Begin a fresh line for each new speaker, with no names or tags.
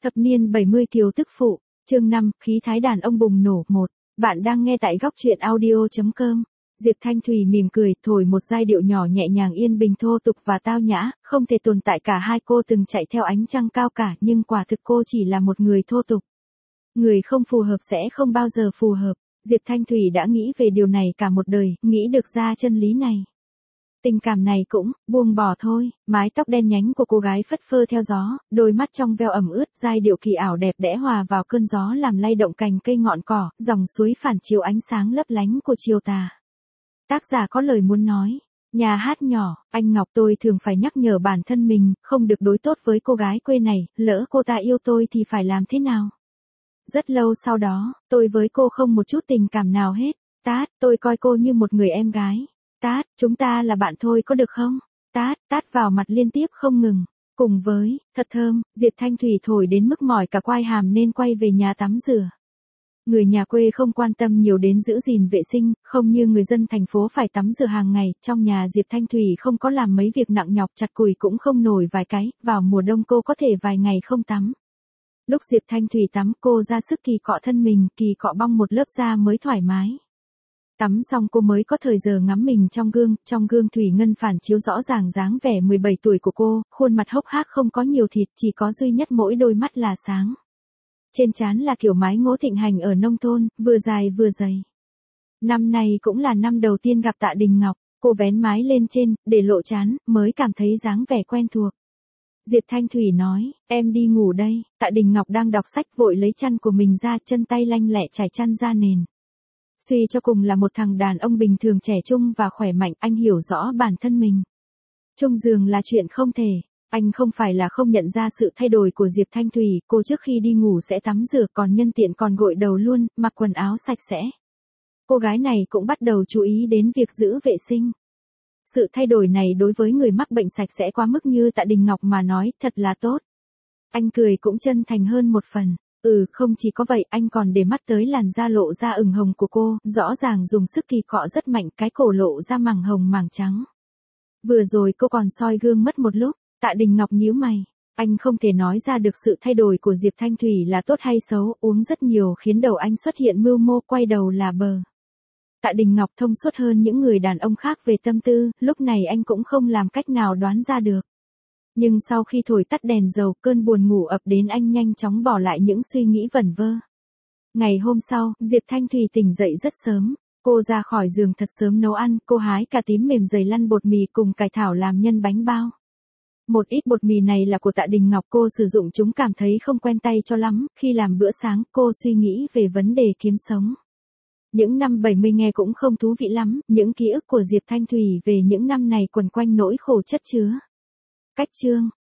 Thập niên 70 kiều tức phụ, chương 5, khí thái đàn ông bùng nổ 1. Bạn đang nghe tại góc truyện audio.com. Diệp Thanh Thùy mỉm cười, thổi một giai điệu nhỏ nhẹ nhàng yên bình thô tục và tao nhã, không thể tồn tại cả hai cô từng chạy theo ánh trăng cao cả nhưng quả thực cô chỉ là một người thô tục. Người không phù hợp sẽ không bao giờ phù hợp. Diệp Thanh Thùy đã nghĩ về điều này cả một đời, nghĩ được ra chân lý này. Tình cảm này cũng, buông bỏ thôi, mái tóc đen nhánh của cô gái phất phơ theo gió, đôi mắt trong veo ẩm ướt, giai điệu kỳ ảo đẹp đẽ hòa vào cơn gió làm lay động cành cây ngọn cỏ, dòng suối phản chiếu ánh sáng lấp lánh của chiều tà. Tác giả có lời muốn nói. Nhà hát nhỏ, anh Ngọc tôi thường phải nhắc nhở bản thân mình, không được đối tốt với cô gái quê này, lỡ cô ta yêu tôi thì phải làm thế nào? Rất lâu sau đó, tôi với cô không một chút tình cảm nào hết. Tát, tôi coi cô như một người em gái. Tát, chúng ta là bạn thôi có được không? Tát, tát vào mặt liên tiếp không ngừng. Cùng với, thật thơm, Diệp Thanh Thùy thổi đến mức mỏi cả quai hàm nên quay về nhà tắm rửa. Người nhà quê không quan tâm nhiều đến giữ gìn vệ sinh, không như người dân thành phố phải tắm rửa hàng ngày, trong nhà Diệp Thanh Thùy không có làm mấy việc nặng nhọc, chặt củi cũng không nổi vài cái, vào mùa đông cô có thể vài ngày không tắm. Lúc Diệp Thanh Thùy tắm cô ra sức kỳ cọ thân mình, kỳ cọ bong một lớp da mới thoải mái. Tắm xong cô mới có thời giờ ngắm mình trong gương thủy ngân phản chiếu rõ ràng dáng vẻ 17 tuổi của cô, khuôn mặt hốc hác không có nhiều thịt, chỉ có duy nhất mỗi đôi mắt là sáng. Trên trán là kiểu mái ngố thịnh hành ở nông thôn, vừa dài vừa dày. Năm nay cũng là năm đầu tiên gặp Tạ Đình Ngọc, cô vén mái lên trên, để lộ trán, mới cảm thấy dáng vẻ quen thuộc. Diệp Thanh Thùy nói, em đi ngủ đây. Tạ Đình Ngọc đang đọc sách vội lấy chăn của mình ra, chân tay lanh lẹ trải chăn ra nền. Suy cho cùng là một thằng đàn ông bình thường trẻ trung và khỏe mạnh, anh hiểu rõ bản thân mình. Chung giường là chuyện không thể. Anh không phải là không nhận ra sự thay đổi của Diệp Thanh Thùy, cô trước khi đi ngủ sẽ tắm rửa còn nhân tiện còn gội đầu luôn, mặc quần áo sạch sẽ. Cô gái này cũng bắt đầu chú ý đến việc giữ vệ sinh. Sự thay đổi này đối với người mắc bệnh sạch sẽ quá mức như Tạ Đình Ngọc mà nói, thật là tốt. Anh cười cũng chân thành hơn một phần. Không chỉ có vậy, anh còn để mắt tới làn da lộ ra ửng hồng của cô, rõ ràng dùng sức kỳ cọ rất mạnh, cái cổ lộ ra mảng hồng mảng trắng. Vừa rồi cô còn soi gương mất một lúc. Tạ Đình Ngọc nhíu mày, anh không thể nói ra được sự thay đổi của Diệp Thanh Thùy là tốt hay xấu, uống rất nhiều khiến đầu anh xuất hiện mưu mô, quay đầu là bờ. Tạ Đình Ngọc thông suốt hơn những người đàn ông khác về tâm tư, lúc này anh cũng không làm cách nào đoán ra được. Nhưng sau khi thổi tắt đèn dầu, cơn buồn ngủ ập đến anh nhanh chóng bỏ lại những suy nghĩ vẩn vơ. Ngày hôm sau, Diệp Thanh Thùy tỉnh dậy rất sớm. Cô ra khỏi giường thật sớm nấu ăn, cô hái cà tím mềm dày lăn bột mì cùng cải thảo làm nhân bánh bao. Một ít bột mì này là của Tạ Đình Ngọc, cô sử dụng chúng cảm thấy không quen tay cho lắm, khi làm bữa sáng, cô suy nghĩ về vấn đề kiếm sống. Những năm 70 nghe cũng không thú vị lắm, những ký ức của Diệp Thanh Thùy về những năm này quẩn quanh nỗi khổ chất chứa. Cách chương,